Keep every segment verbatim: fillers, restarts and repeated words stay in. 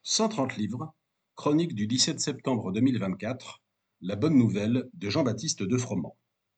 cent trente livres, chronique du dix-sept septembre deux mille vingt-quatre, La bonne nouvelle de Jean-Baptiste de Froment.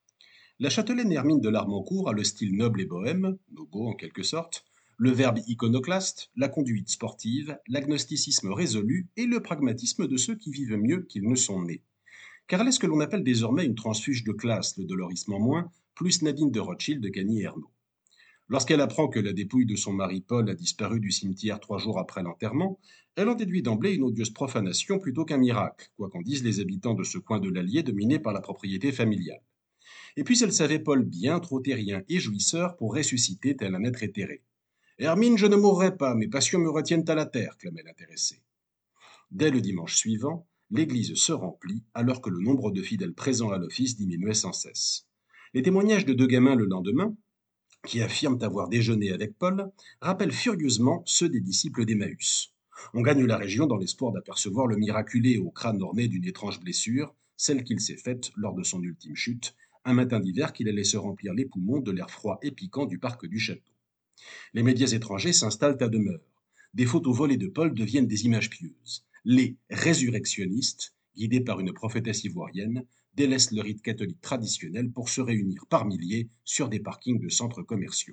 La châtelaine Hermine de Larmancourt a le style noble et bohème, nobo en quelque sorte, le verbe iconoclaste, la conduite sportive, l'agnosticisme résolu et le pragmatisme de ceux qui vivent mieux qu'ils ne sont nés. Car elle est ce que l'on appelle désormais une transfuge de classe, le dolorisme en moins, plus Nadine de Rothschild de Cagny Ernaud. Lorsqu'elle apprend que la dépouille de son mari Paul a disparu du cimetière trois jours après l'enterrement, elle en déduit d'emblée une odieuse profanation plutôt qu'un miracle, quoi qu'en disent les habitants de ce coin de l'Allier dominé par la propriété familiale. Et puis elle savait Paul bien trop terrien et jouisseur pour ressusciter tel un être éthéré. Hermine, je ne mourrai pas, mes passions me retiennent à la terre, clamait l'intéressé. Dès le dimanche suivant, l'église se remplit alors que le nombre de fidèles présents à l'office diminuait sans cesse. Les témoignages de deux gamins le lendemain, qui affirment avoir déjeuné avec Paul, rappellent furieusement ceux des disciples d'Emmaüs. On gagne la région dans l'espoir d'apercevoir le miraculé au crâne orné d'une étrange blessure, celle qu'il s'est faite lors de son ultime chute, un matin d'hiver qu'il allait se remplir les poumons de l'air froid et piquant du parc du château. Les médias étrangers s'installent à demeure. Des photos volées de Paul deviennent des images pieuses. Les résurrectionnistes, guidés par une prophétesse ivoirienne, délaissent le rite catholique traditionnel pour se réunir par milliers sur des parkings de centres commerciaux.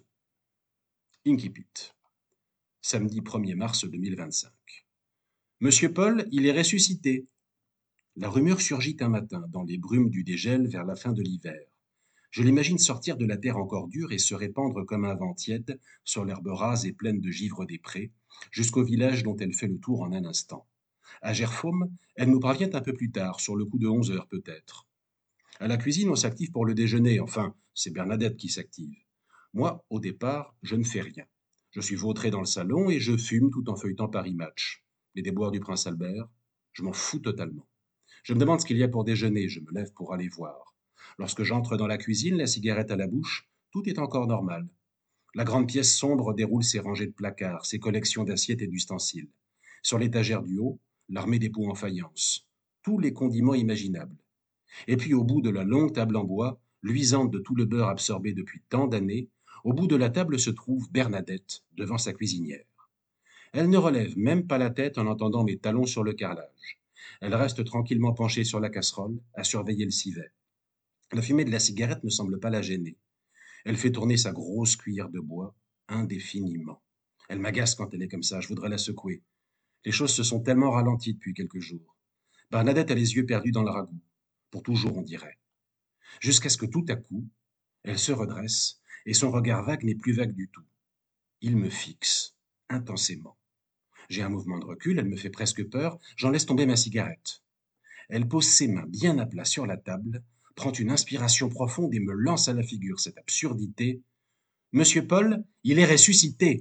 Incipit. Samedi premier mars deux mille vingt-cinq. Monsieur Paul, il est ressuscité. La rumeur surgit un matin, dans les brumes du dégel vers la fin de l'hiver. Je l'imagine sortir de la terre encore dure et se répandre comme un vent tiède sur l'herbe rase et pleine de givre des prés, jusqu'au village dont elle fait le tour en un instant. À Gerfaume, elle nous parvient un peu plus tard, sur le coup de onze heures peut-être. À la cuisine, on s'active pour le déjeuner, enfin, c'est Bernadette qui s'active. Moi, au départ, je ne fais rien. Je suis vautré dans le salon et je fume tout en feuilletant Paris Match. Les déboires du prince Albert, je m'en fous totalement. Je me demande ce qu'il y a pour déjeuner, je me lève pour aller voir. Lorsque j'entre dans la cuisine, la cigarette à la bouche, tout est encore normal. La grande pièce sombre déroule ses rangées de placards, ses collections d'assiettes et d'ustensiles. Sur l'étagère du haut, l'armée des pots en faïence. Tous les condiments imaginables. Et puis au bout de la longue table en bois, luisante de tout le beurre absorbé depuis tant d'années, au bout de la table se trouve Bernadette, devant sa cuisinière. Elle ne relève même pas la tête en entendant mes talons sur le carrelage. Elle reste tranquillement penchée sur la casserole, à surveiller le civet. La fumée de la cigarette ne semble pas la gêner. Elle fait tourner sa grosse cuillère de bois, indéfiniment. Elle m'agace quand elle est comme ça, je voudrais la secouer. Les choses se sont tellement ralenties depuis quelques jours. Bernadette a les yeux perdus dans le ragoût. Pour toujours, on dirait. Jusqu'à ce que tout à coup, elle se redresse, et son regard vague n'est plus vague du tout. Il me fixe, intensément. J'ai un mouvement de recul, elle me fait presque peur, j'en laisse tomber ma cigarette. Elle pose ses mains bien à plat sur la table, prend une inspiration profonde et me lance à la figure cette absurdité. Monsieur Paul, il est ressuscité.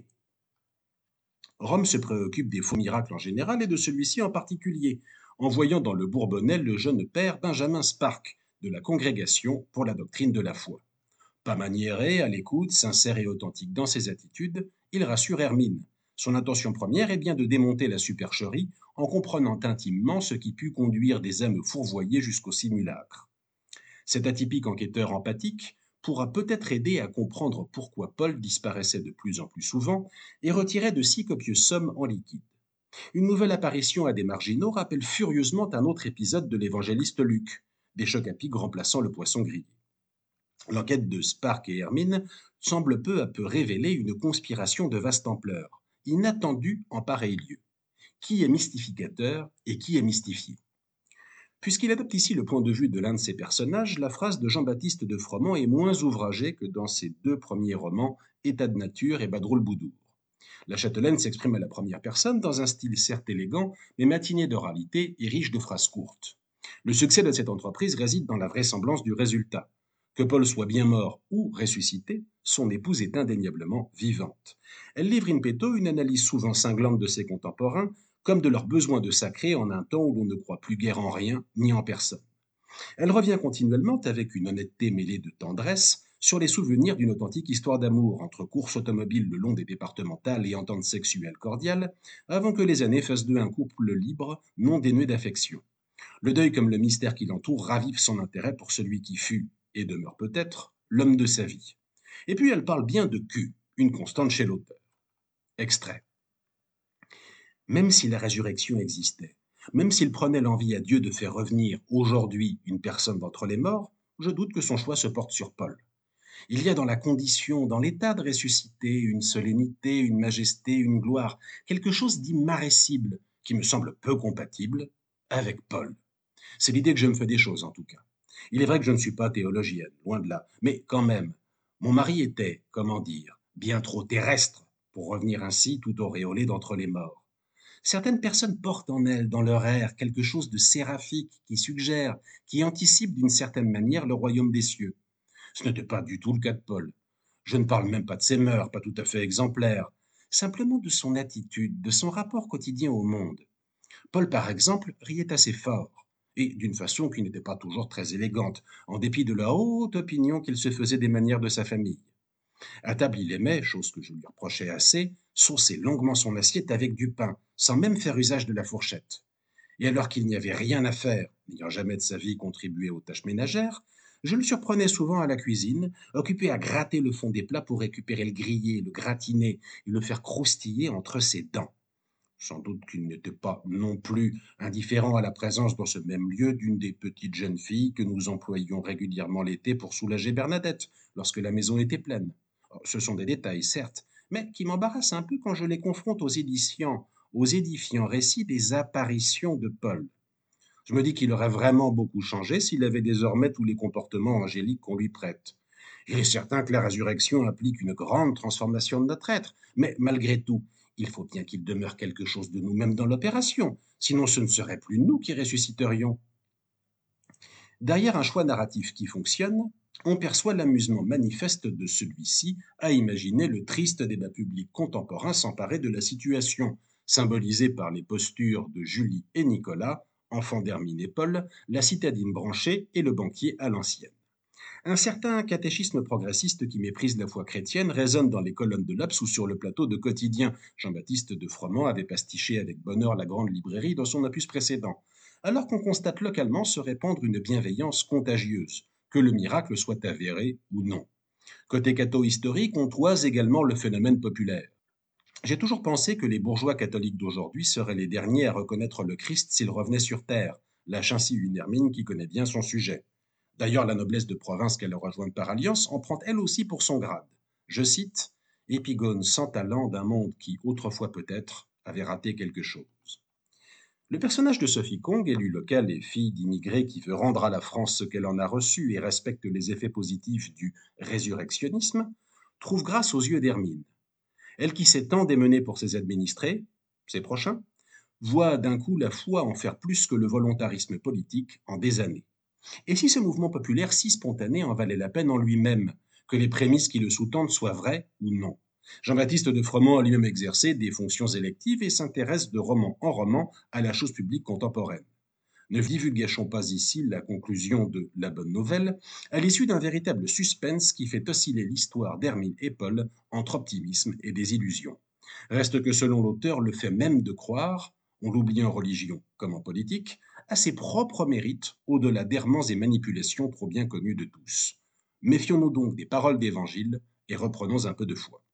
Rome se préoccupe des faux miracles en général et de celui-ci en particulier, en voyant dans le Bourbonnais le jeune père Benjamin Spark de la Congrégation pour la doctrine de la foi. Pas maniéré, à l'écoute, sincère et authentique dans ses attitudes, il rassure Hermine. Son intention première est bien de démonter la supercherie en comprenant intimement ce qui put conduire des âmes fourvoyées jusqu'au simulacre. Cet atypique enquêteur empathique pourra peut-être aider à comprendre pourquoi Paul disparaissait de plus en plus souvent et retirait de si copieuses sommes en liquide. Une nouvelle apparition à des marginaux rappelle furieusement un autre épisode de l'évangéliste Luc, des chocs à pic remplaçant le poisson grillé. L'enquête de Spark et Hermine semble peu à peu révéler une conspiration de vaste ampleur, inattendue en pareil lieu. Qui est mystificateur et qui est mystifié? Puisqu'il adopte ici le point de vue de l'un de ses personnages, la phrase de Jean-Baptiste de Froment est moins ouvragée que dans ses deux premiers romans, État de nature et Badroul-Boudour. La châtelaine s'exprime à la première personne dans un style certes élégant, mais matiné d'oralité et riche de phrases courtes. Le succès de cette entreprise réside dans la vraisemblance du résultat. Que Paul soit bien mort ou ressuscité, son épouse est indéniablement vivante. Elle livre in petto une analyse souvent cinglante de ses contemporains, comme de leur besoin de sacré en un temps où l'on ne croit plus guère en rien ni en personne. Elle revient continuellement, avec une honnêteté mêlée de tendresse, sur les souvenirs d'une authentique histoire d'amour entre courses automobiles le long des départementales et ententes sexuelles cordiales, avant que les années fassent d'eux un couple libre, non dénué d'affection. Le deuil comme le mystère qui l'entoure ravivent son intérêt pour celui qui fut, et demeure peut-être, l'homme de sa vie. Et puis elle parle bien de cul, une constante chez l'auteur. Extrait. Même si la résurrection existait, même s'il prenait l'envie à Dieu de faire revenir aujourd'hui une personne d'entre les morts, je doute que son choix se porte sur Paul. Il y a dans la condition, dans l'état de ressusciter, une solennité, une majesté, une gloire, quelque chose d'immaressible qui me semble peu compatible avec Paul. C'est l'idée que je me fais des choses, en tout cas. Il est vrai que je ne suis pas théologienne, loin de là, mais quand même, mon mari était, comment dire, bien trop terrestre pour revenir ainsi tout auréolé d'entre les morts. Certaines personnes portent en elles, dans leur air, quelque chose de séraphique qui suggère, qui anticipe d'une certaine manière le royaume des cieux. Ce n'était pas du tout le cas de Paul. Je ne parle même pas de ses mœurs, pas tout à fait exemplaires, simplement de son attitude, de son rapport quotidien au monde. Paul, par exemple, riait assez fort, et d'une façon qui n'était pas toujours très élégante, en dépit de la haute opinion qu'il se faisait des manières de sa famille. À table, il aimait, chose que je lui reprochais assez, saucer longuement son assiette avec du pain, sans même faire usage de la fourchette. Et alors qu'il n'y avait rien à faire, n'ayant jamais de sa vie contribué aux tâches ménagères, je le surprenais souvent à la cuisine, occupé à gratter le fond des plats pour récupérer le grillé, le gratiner et le faire croustiller entre ses dents. Sans doute qu'il n'était pas non plus indifférent à la présence dans ce même lieu d'une des petites jeunes filles que nous employions régulièrement l'été pour soulager Bernadette, lorsque la maison était pleine. Ce sont des détails, certes, mais qui m'embarrassent un peu quand je les confronte aux édifiants, aux édifiants récits des apparitions de Paul. Je me dis qu'il aurait vraiment beaucoup changé s'il avait désormais tous les comportements angéliques qu'on lui prête. Il est certain que la résurrection implique une grande transformation de notre être, mais malgré tout, il faut bien qu'il demeure quelque chose de nous-mêmes dans l'opération, sinon ce ne serait plus nous qui ressusciterions. Derrière un choix narratif qui fonctionne, on perçoit l'amusement manifeste de celui-ci à imaginer le triste débat public contemporain s'emparer de la situation, symbolisée par les postures de Julie et Nicolas, enfants d'Hermine et Paul, la citadine branchée et le banquier à l'ancienne. Un certain catéchisme progressiste qui méprise la foi chrétienne résonne dans les colonnes de l'Obs ou sur le plateau de Quotidien. Jean-Baptiste de Froment avait pastiché avec bonheur la grande librairie dans son opus précédent. Alors qu'on constate localement se répandre une bienveillance contagieuse, que le miracle soit avéré ou non. Côté catho historique, on toise également le phénomène populaire. J'ai toujours pensé que les bourgeois catholiques d'aujourd'hui seraient les derniers à reconnaître le Christ s'il revenait sur terre, lâche ainsi une Hermine qui connaît bien son sujet. D'ailleurs, la noblesse de province qu'elle a rejointe par alliance en prend elle aussi pour son grade. Je cite Épigone sans talent d'un monde qui, autrefois peut-être, avait raté quelque chose. Le personnage de Sophie Kong, élue locale et fille d'immigrés qui veut rendre à la France ce qu'elle en a reçu et respecte les effets positifs du résurrectionnisme, trouve grâce aux yeux d'Hermine. Elle qui s'est tant démenée pour ses administrés, ses prochains, voit d'un coup la foi en faire plus que le volontarisme politique en des années. Et si ce mouvement populaire si spontané en valait la peine en lui-même, que les prémices qui le sous-tendent soient vraies ou non? Jean-Baptiste de Froment a lui-même exercé des fonctions électives et s'intéresse de roman en roman à la chose publique contemporaine. Ne divulgâchons pas ici la conclusion de La Bonne Nouvelle, à l'issue d'un véritable suspense qui fait osciller l'histoire d'Hermine et Paul entre optimisme et désillusion. Reste que selon l'auteur, le fait même de croire, on l'oublie en religion comme en politique, a ses propres mérites au-delà d'errements et manipulations trop bien connus de tous. Méfions-nous donc des paroles d'évangile et reprenons un peu de foi.